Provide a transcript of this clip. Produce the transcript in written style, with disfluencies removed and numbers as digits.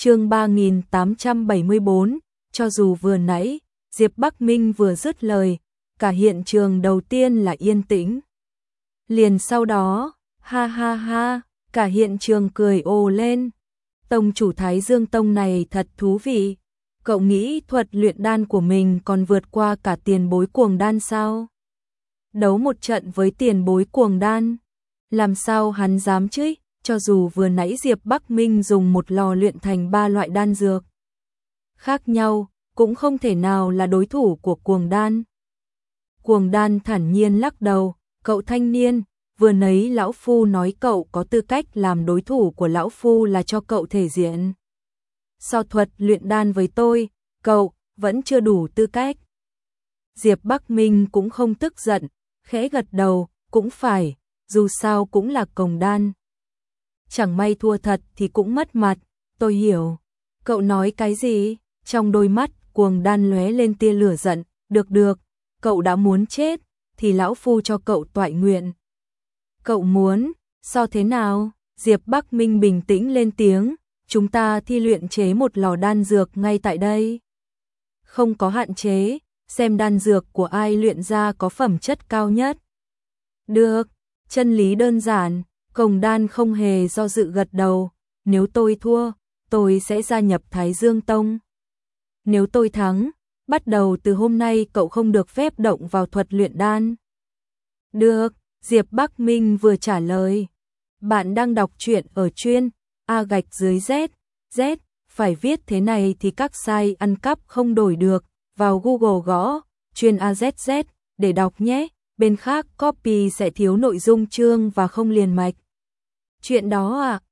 Chương 3874, cho dù vừa nãy, Diệp Bắc Minh vừa dứt lời, cả hiện trường đầu tiên là yên tĩnh. Liền sau đó, ha ha ha, cả hiện trường cười ồ lên. Tông chủ Thái Dương Tông này thật thú vị. Cậu nghĩ thuật luyện đan của mình còn vượt qua cả tiền bối cuồng đan sao? Đấu một trận với tiền bối cuồng đan, làm sao hắn dám chứ? Cho dù vừa nãy Diệp Bắc Minh dùng một lò luyện thành 3 loại đan dược khác nhau, cũng không thể nào là đối thủ của cuồng đan. Cuồng đan thản nhiên lắc đầu, cậu thanh niên, vừa nãy lão phu nói cậu có tư cách làm đối thủ của lão phu là cho cậu thể diện. So thuật luyện đan với tôi, cậu vẫn chưa đủ tư cách. Diệp Bắc Minh cũng không tức giận, khẽ gật đầu, cũng phải, dù sao cũng là cuồng đan. Chẳng may thua thật thì cũng mất mặt, tôi hiểu. Cậu nói cái gì? Trong đôi mắt cuồng đan lóe lên tia lửa giận, được, cậu đã muốn chết, thì lão phu cho cậu toại nguyện. Cậu muốn, so thế nào? Diệp Bắc Minh bình tĩnh lên tiếng, chúng ta thi luyện chế một lò đan dược ngay tại đây. Không có hạn chế, xem đan dược của ai luyện ra có phẩm chất cao nhất. Được, chân lý đơn giản. Cuồng đan không hề do dự gật đầu, nếu tôi thua, tôi sẽ gia nhập Thái Dương Tông. Nếu tôi thắng, bắt đầu từ hôm nay cậu không được phép động vào thuật luyện đan. Được, Diệp Bắc Minh vừa trả lời. Bạn đang đọc truyện ở chuyên A_Z, phải viết thế này thì các site ăn cắp không đổi được, vào Google gõ chuyên AZZ để đọc nhé, bên khác copy sẽ thiếu nội dung chương và không liền mạch. Chuyện đó à,